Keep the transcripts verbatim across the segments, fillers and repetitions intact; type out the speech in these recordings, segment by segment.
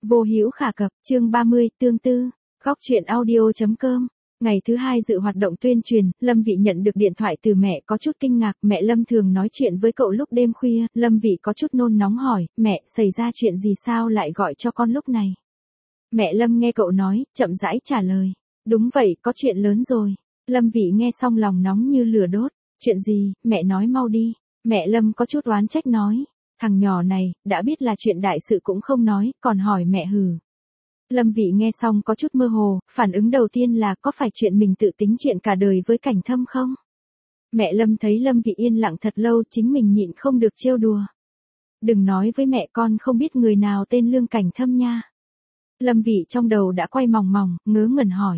Vô hữu khả cập, chương ba mươi, tương tư, góc truyện audio.com. Ngày thứ hai dự hoạt động tuyên truyền, Lâm Vị nhận được điện thoại từ mẹ có chút kinh ngạc, mẹ Lâm thường nói chuyện với cậu lúc đêm khuya, Lâm Vị có chút nôn nóng hỏi, mẹ, xảy ra chuyện gì sao lại gọi cho con lúc này? Mẹ Lâm nghe cậu nói, chậm rãi trả lời, đúng vậy, có chuyện lớn rồi. Lâm Vị nghe xong lòng nóng như lửa đốt, chuyện gì, mẹ nói mau đi. Mẹ Lâm có chút oán trách nói, thằng nhỏ này, đã biết là chuyện đại sự cũng không nói, còn hỏi mẹ hừ. Lâm Vị nghe xong có chút mơ hồ, phản ứng đầu tiên là có phải chuyện mình tự tính chuyện cả đời với Cảnh Thâm không? Mẹ Lâm thấy Lâm Vị yên lặng thật lâu, chính mình nhịn không được trêu đùa. Đừng nói với mẹ con không biết người nào tên Lương Cảnh Thâm nha. Lâm Vị trong đầu đã quay mòng mòng, ngớ ngẩn hỏi.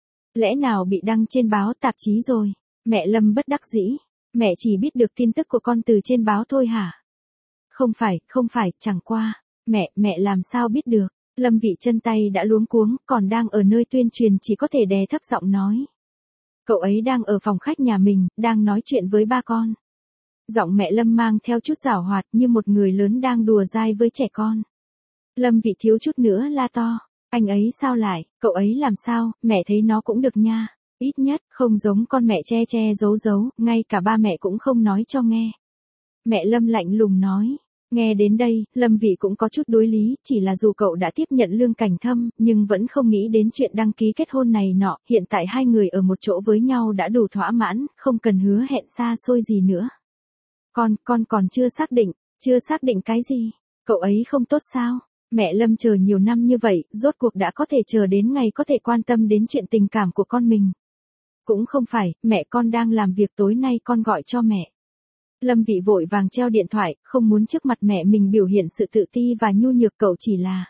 Lẽ nào bị đăng trên báo tạp chí rồi? Mẹ Lâm bất đắc dĩ, mẹ chỉ biết được tin tức của con từ trên báo thôi hả? Không phải, không phải, chẳng qua, mẹ, mẹ làm sao biết được? Lâm Vị chân tay đã luống cuống, còn đang ở nơi tuyên truyền chỉ có thể đè thấp giọng nói. Cậu ấy đang ở phòng khách nhà mình, đang nói chuyện với ba con. Giọng mẹ Lâm mang theo chút giảo hoạt như một người lớn đang đùa dai với trẻ con. Lâm Vị thiếu chút nữa la to, anh ấy sao lại, cậu ấy làm sao, mẹ thấy nó cũng được nha. Ít nhất, không giống con mẹ che che giấu giấu, ngay cả ba mẹ cũng không nói cho nghe. Mẹ Lâm lạnh lùng nói. Nghe đến đây, Lâm Vị cũng có chút đối lý, chỉ là dù cậu đã tiếp nhận Lương Cảnh Thâm, nhưng vẫn không nghĩ đến chuyện đăng ký kết hôn này nọ, hiện tại hai người ở một chỗ với nhau đã đủ thỏa mãn, không cần hứa hẹn xa xôi gì nữa. Con, con còn chưa xác định, chưa xác định cái gì, cậu ấy không tốt sao? Mẹ Lâm chờ nhiều năm như vậy, rốt cuộc đã có thể chờ đến ngày có thể quan tâm đến chuyện tình cảm của con mình. Cũng không phải, mẹ con đang làm việc tối nay con gọi cho mẹ. Lâm Vị vội vàng treo điện thoại, không muốn trước mặt mẹ mình biểu hiện sự tự ti và nhu nhược, cậu chỉ là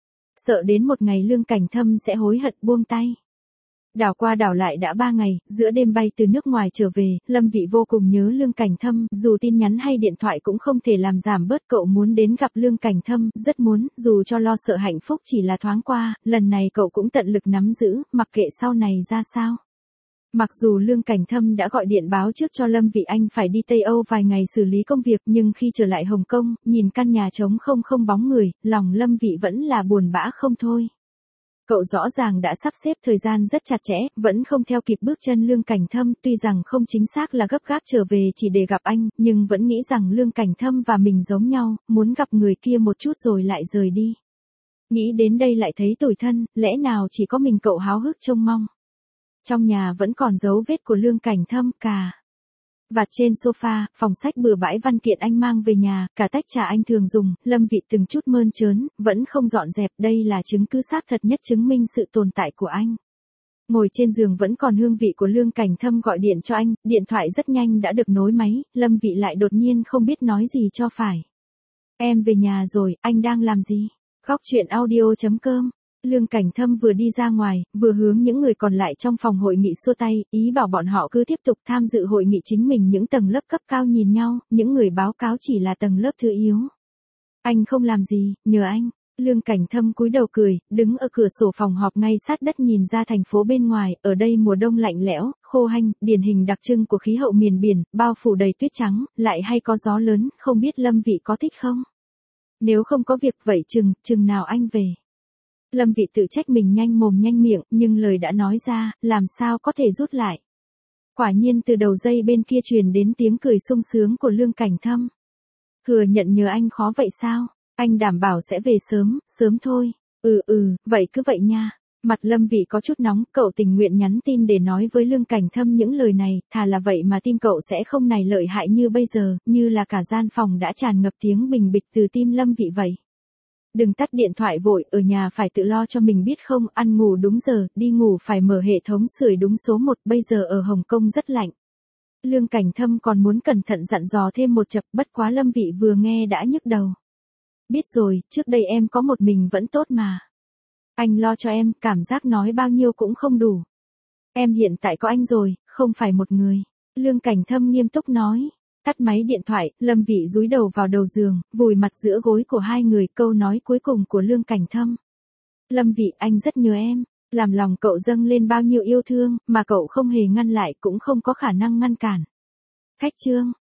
sợ đến một ngày Lương Cảnh Thâm sẽ hối hận buông tay. Đảo qua đảo lại đã ba ngày, giữa đêm bay từ nước ngoài trở về, Lâm Vị vô cùng nhớ Lương Cảnh Thâm, dù tin nhắn hay điện thoại cũng không thể làm giảm bớt cậu muốn đến gặp Lương Cảnh Thâm, rất muốn, dù cho lo sợ hạnh phúc chỉ là thoáng qua, lần này cậu cũng tận lực nắm giữ, mặc kệ sau này ra sao. Mặc dù Lương Cảnh Thâm đã gọi điện báo trước cho Lâm Vị anh phải đi Tây Âu vài ngày xử lý công việc, nhưng khi trở lại Hồng Kông, nhìn căn nhà trống không không bóng người, lòng Lâm Vị vẫn là buồn bã không thôi. Cậu rõ ràng đã sắp xếp thời gian rất chặt chẽ, vẫn không theo kịp bước chân Lương Cảnh Thâm, tuy rằng không chính xác là gấp gáp trở về chỉ để gặp anh, nhưng vẫn nghĩ rằng Lương Cảnh Thâm và mình giống nhau, muốn gặp người kia một chút rồi lại rời đi. Nghĩ đến đây lại thấy tủi thân, lẽ nào chỉ có mình cậu háo hức trông mong. Trong nhà vẫn còn dấu vết của Lương Cảnh Thâm, cà vạt trên sofa, phòng sách bừa bãi văn kiện anh mang về nhà, cả tách trà anh thường dùng, Lâm Vị từng chút mơn trớn, vẫn không dọn dẹp, đây là chứng cứ xác thật nhất chứng minh sự tồn tại của anh. Ngồi trên giường vẫn còn hương vị của Lương Cảnh Thâm gọi điện cho anh, điện thoại rất nhanh đã được nối máy, Lâm Vị lại đột nhiên không biết nói gì cho phải. Em về nhà rồi, anh đang làm gì? Góc truyện audio.com. Lương Cảnh Thâm vừa đi ra ngoài, vừa hướng những người còn lại trong phòng hội nghị xua tay, ý bảo bọn họ cứ tiếp tục tham dự hội nghị chính mình. Những tầng lớp cấp cao nhìn nhau, những người báo cáo chỉ là tầng lớp thứ yếu. Anh không làm gì, nhờ anh. Lương Cảnh Thâm cúi đầu cười, đứng ở cửa sổ phòng họp ngay sát đất nhìn ra thành phố bên ngoài, ở đây mùa đông lạnh lẽo, khô hanh, điển hình đặc trưng của khí hậu miền biển, bao phủ đầy tuyết trắng, lại hay có gió lớn, không biết Lâm Vị có thích không? Nếu không có việc vậy chừng, chừng nào anh về? Lâm Vị tự trách mình nhanh mồm nhanh miệng, nhưng lời đã nói ra, làm sao có thể rút lại. Quả nhiên từ đầu dây bên kia truyền đến tiếng cười sung sướng của Lương Cảnh Thâm. Thừa nhận nhờ anh khó vậy sao? Anh đảm bảo sẽ về sớm, sớm thôi. Ừ ừ, vậy cứ vậy nha. Mặt Lâm Vị có chút nóng, cậu tình nguyện nhắn tin để nói với Lương Cảnh Thâm những lời này, thà là vậy mà tim cậu sẽ không này lợi hại như bây giờ, như là cả gian phòng đã tràn ngập tiếng bình bịch từ tim Lâm Vị vậy. Đừng tắt điện thoại vội, ở nhà phải tự lo cho mình biết không, ăn ngủ đúng giờ, đi ngủ phải mở hệ thống sưởi đúng số một, bây giờ ở Hồng Kông rất lạnh. Lương Cảnh Thâm còn muốn cẩn thận dặn dò thêm một chập, bất quá Lâm Vị vừa nghe đã nhức đầu. Biết rồi, trước đây em có một mình vẫn tốt mà. Anh lo cho em, cảm giác nói bao nhiêu cũng không đủ. Em hiện tại có anh rồi, không phải một người. Lương Cảnh Thâm nghiêm túc nói. Tắt máy điện thoại, Lâm Vị dúi đầu vào đầu giường, vùi mặt giữa gối của hai người, câu nói cuối cùng của Lương Cảnh Thâm. Lâm Vị, anh rất nhớ em, làm lòng cậu dâng lên bao nhiêu yêu thương, mà cậu không hề ngăn lại cũng không có khả năng ngăn cản. Khách trương,